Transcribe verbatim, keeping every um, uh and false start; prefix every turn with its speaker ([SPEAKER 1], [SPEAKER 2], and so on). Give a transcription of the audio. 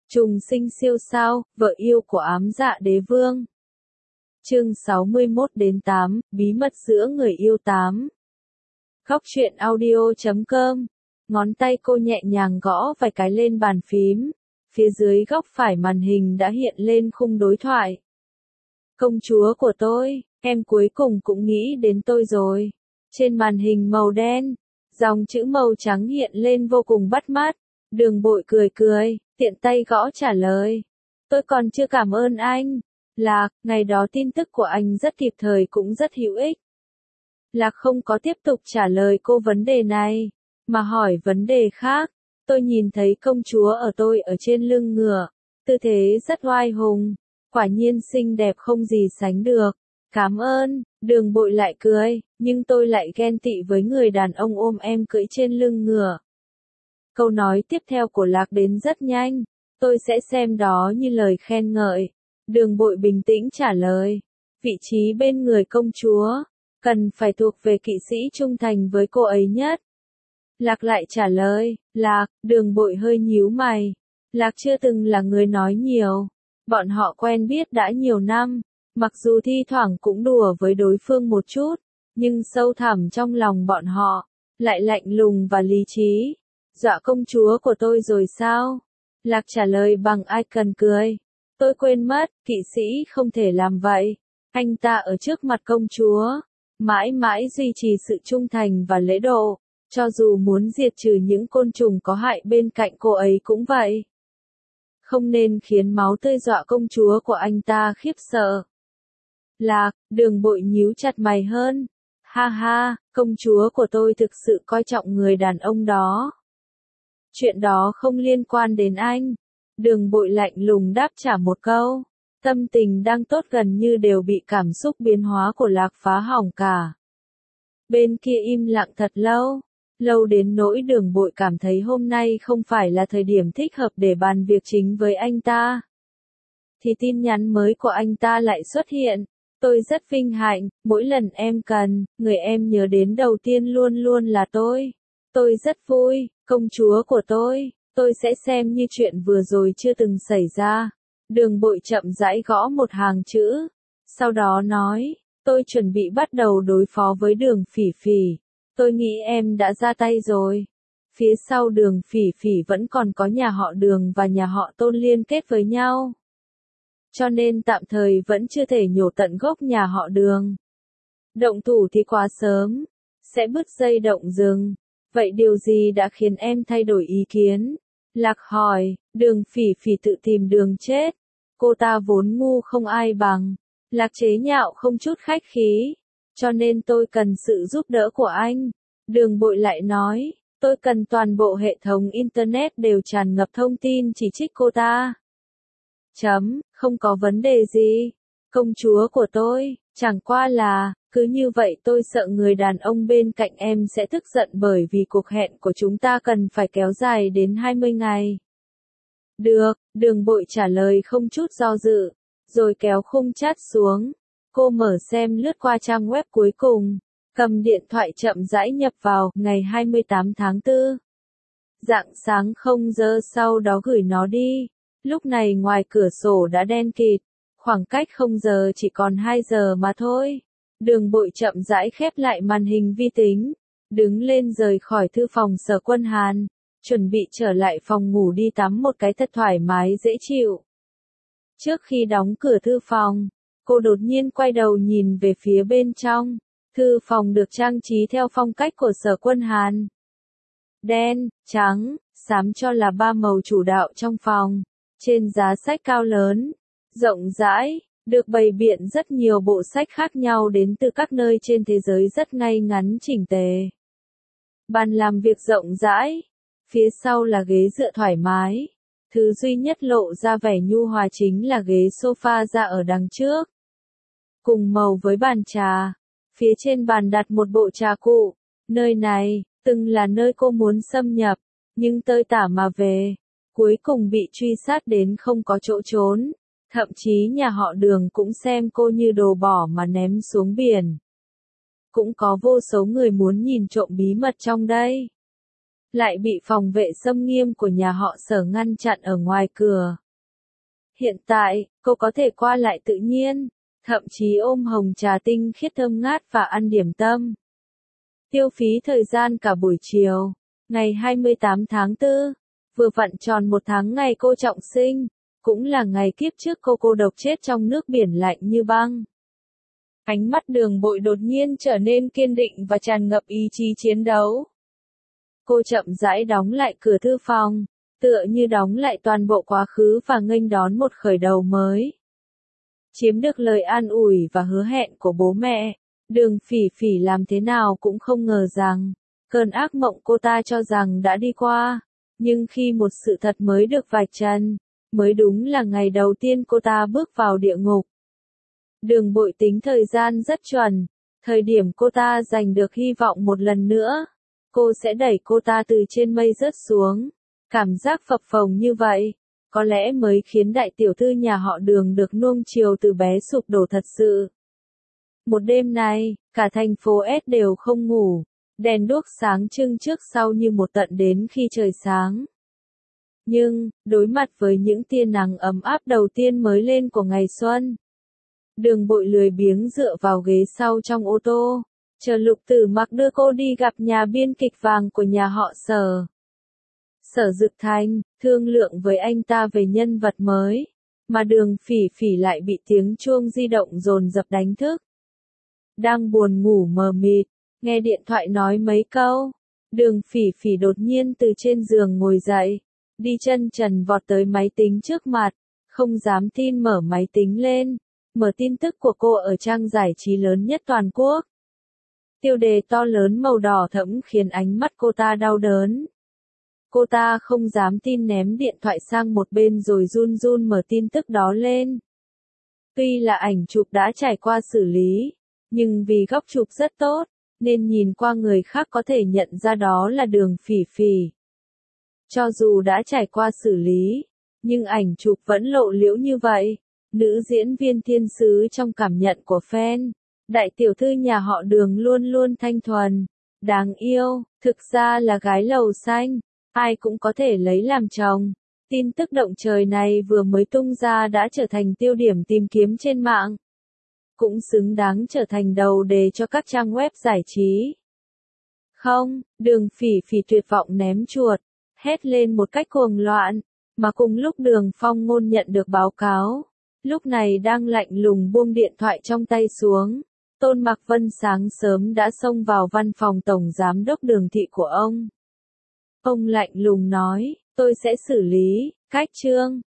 [SPEAKER 1] Trùng sinh siêu sao, vợ yêu của ám dạ đế vương. Chương sáu mươi mốt đến tám, bí mật giữa người yêu tám. Góc truyện audio chấm com. Ngón tay cô nhẹ nhàng gõ vài cái lên bàn phím. Phía dưới góc phải màn hình đã hiện lên khung đối thoại. Công chúa của tôi, em cuối cùng cũng nghĩ đến tôi rồi. Trên màn hình màu đen, dòng chữ màu trắng hiện lên vô cùng bắt mắt. Đường Bội cười cười, tiện tay gõ trả lời. Tôi còn chưa cảm ơn anh. Lạc, ngày đó tin tức của anh rất kịp thời cũng rất hữu ích. Lạc không có tiếp tục trả lời cô vấn đề này, mà hỏi vấn đề khác. Tôi nhìn thấy công chúa ở tôi ở trên lưng ngựa, tư thế rất oai hùng, quả nhiên xinh đẹp không gì sánh được. Cảm ơn, Đường Bội lại cười, nhưng tôi lại ghen tị với người đàn ông ôm em cưỡi trên lưng ngựa. Câu nói tiếp theo của Lạc đến rất nhanh, tôi sẽ xem đó như lời khen ngợi. Đường Bội bình tĩnh trả lời, vị trí bên người công chúa, cần phải thuộc về kỵ sĩ trung thành với cô ấy nhất. Lạc lại trả lời, Lạc, Đường Bội hơi nhíu mày. Lạc chưa từng là người nói nhiều, bọn họ quen biết đã nhiều năm, mặc dù thi thoảng cũng đùa với đối phương một chút, nhưng sâu thẳm trong lòng bọn họ, lại lạnh lùng và lý trí. Dọa công chúa của tôi rồi sao? Lạc trả lời bằng icon cười. Tôi quên mất, kỵ sĩ không thể làm vậy. Anh ta ở trước mặt công chúa, mãi mãi duy trì sự trung thành và lễ độ, cho dù muốn diệt trừ những côn trùng có hại bên cạnh cô ấy cũng vậy. Không nên khiến máu tươi dọa công chúa của anh ta khiếp sợ. Lạc, Đường Bội nhíu chặt mày hơn. Ha ha, công chúa của tôi thực sự coi trọng người đàn ông đó. Chuyện đó không liên quan đến anh. Đường Bội lạnh lùng đáp trả một câu. Tâm tình đang tốt gần như đều bị cảm xúc biến hóa của Lạc phá hỏng cả. Bên kia im lặng thật lâu. Lâu đến nỗi Đường Bội cảm thấy hôm nay không phải là thời điểm thích hợp để bàn việc chính với anh ta. Thì tin nhắn mới của anh ta lại xuất hiện. Tôi rất vinh hạnh, mỗi lần em cần, người em nhớ đến đầu tiên luôn luôn là tôi. Tôi rất vui, công chúa của tôi, tôi sẽ xem như chuyện vừa rồi chưa từng xảy ra. Đường Bội chậm rãi gõ một hàng chữ, sau đó nói, tôi chuẩn bị bắt đầu đối phó với Đường Phỉ Phỉ. Tôi nghĩ em đã ra tay rồi. Phía sau Đường Phỉ Phỉ vẫn còn có nhà họ Đường và nhà họ Tôn liên kết với nhau. Cho nên tạm thời vẫn chưa thể nhổ tận gốc nhà họ Đường. Động thủ thì quá sớm, sẽ bứt dây động rừng. Vậy điều gì đã khiến em thay đổi ý kiến? Lạc hỏi, Đường Phỉ Phỉ tự tìm đường chết. Cô ta vốn ngu không ai bằng. Lạc chế nhạo không chút khách khí. Cho nên tôi cần sự giúp đỡ của anh. Đường Bội lại nói, tôi cần toàn bộ hệ thống Internet đều tràn ngập thông tin chỉ trích cô ta. Chấm, không có vấn đề gì. Công chúa của tôi, chẳng qua là, cứ như vậy tôi sợ người đàn ông bên cạnh em sẽ tức giận bởi vì cuộc hẹn của chúng ta cần phải kéo dài đến hai mươi ngày. Được, Đường Bội trả lời không chút do dự, rồi kéo khung chat xuống. Cô mở xem lướt qua trang web cuối cùng, cầm điện thoại chậm rãi nhập vào ngày hai mươi tám tháng tư. Rạng sáng không giờ sau đó gửi nó đi. Lúc này ngoài cửa sổ đã đen kịt, khoảng cách không giờ chỉ còn hai giờ mà thôi. Đường Bội chậm rãi khép lại màn hình vi tính, đứng lên rời khỏi thư phòng Sở Quân Hàn, chuẩn bị trở lại phòng ngủ đi tắm một cái thật thoải mái dễ chịu. Trước khi đóng cửa thư phòng, cô đột nhiên quay đầu nhìn về phía bên trong. Thư phòng được trang trí theo phong cách của Sở Quân Hàn. Đen, trắng, xám cho là ba màu chủ đạo trong phòng. Trên giá sách cao lớn, rộng rãi, được bày biện rất nhiều bộ sách khác nhau đến từ các nơi trên thế giới rất ngay ngắn chỉnh tề. Bàn làm việc rộng rãi, phía sau là ghế dựa thoải mái. Thứ duy nhất lộ ra vẻ nhu hòa chính là ghế sofa ra ở đằng trước. Cùng màu với bàn trà, phía trên bàn đặt một bộ trà cụ. Nơi này, từng là nơi cô muốn xâm nhập, nhưng tơi tả mà về. Cuối cùng bị truy sát đến không có chỗ trốn, thậm chí nhà họ Đường cũng xem cô như đồ bỏ mà ném xuống biển. Cũng có vô số người muốn nhìn trộm bí mật trong đây. lại bị phòng vệ xâm nghiêm của nhà họ Sở ngăn chặn ở ngoài cửa. Hiện tại, cô có thể qua lại tự nhiên, thậm chí ôm hồng trà tinh khiết thơm ngát và ăn điểm tâm. Tiêu phí thời gian cả buổi chiều, ngày hai mươi tám tháng tư, vừa vặn tròn một tháng ngày cô trọng sinh, cũng là ngày kiếp trước cô cô độc chết trong nước biển lạnh như băng. Ánh mắt Đường Bội đột nhiên trở nên kiên định và tràn ngập ý chí chiến đấu. Cô chậm rãi đóng lại cửa thư phòng, tựa như đóng lại toàn bộ quá khứ và nghênh đón một khởi đầu mới. Chiếm được lời an ủi và hứa hẹn của bố mẹ, Đường Phỉ Phỉ làm thế nào cũng không ngờ rằng, cơn ác mộng cô ta cho rằng đã đi qua, nhưng khi một sự thật mới được vạch trần, mới đúng là ngày đầu tiên cô ta bước vào địa ngục. Đường Bội tính thời gian rất chuẩn, thời điểm cô ta giành được hy vọng một lần nữa, cô sẽ đẩy cô ta từ trên mây rớt xuống. Cảm giác phập phồng như vậy, có lẽ mới khiến đại tiểu thư nhà họ Đường được nuông chiều từ bé sụp đổ thật sự. Một đêm này, cả thành phố S đều không ngủ, đèn đuốc sáng trưng trước sau như một tận đến khi trời sáng. Nhưng, đối mặt với những tia nắng ấm áp đầu tiên mới lên của ngày xuân, Đường Bội lười biếng dựa vào ghế sau trong ô tô, chờ Lục Tử Mặc đưa cô đi gặp nhà biên kịch vàng của nhà họ Sở. Sở Dực Thành, thương lượng với anh ta về nhân vật mới, mà Đường Phỉ Phỉ lại bị tiếng chuông di động dồn dập đánh thức. Đang buồn ngủ mờ mịt, nghe điện thoại nói mấy câu, Đường Phỉ Phỉ đột nhiên từ trên giường ngồi dậy, đi chân trần vọt tới máy tính trước mặt, không dám tin mở máy tính lên, mở tin tức của cô ở trang giải trí lớn nhất toàn quốc. Tiêu đề to lớn màu đỏ thẫm khiến ánh mắt cô ta đau đớn. Cô ta không dám tin ném điện thoại sang một bên rồi run run mở tin tức đó lên. Tuy là ảnh chụp đã trải qua xử lý, nhưng vì góc chụp rất tốt, nên nhìn qua người khác có thể nhận ra đó là Đường Phỉ Phỉ. Cho dù đã trải qua xử lý, nhưng ảnh chụp vẫn lộ liễu như vậy. Nữ diễn viên thiên sứ trong cảm nhận của fan, đại tiểu thư nhà họ Đường luôn luôn thanh thuần, đáng yêu, thực ra là gái lầu xanh, ai cũng có thể lấy làm chồng. Tin tức động trời này vừa mới tung ra đã trở thành tiêu điểm tìm kiếm trên mạng. Cũng xứng đáng trở thành đầu đề cho các trang web giải trí. Không, Đường Phỉ Phỉ tuyệt vọng ném chuột, hét lên một cách cuồng loạn, mà cùng lúc Đường Phong Ngôn nhận được báo cáo. Lúc này đang lạnh lùng buông điện thoại trong tay xuống, Tôn Mạc Vân sáng sớm đã xông vào văn phòng tổng giám đốc Đường thị của ông. Ông lạnh lùng nói, tôi sẽ xử lý, cách trương,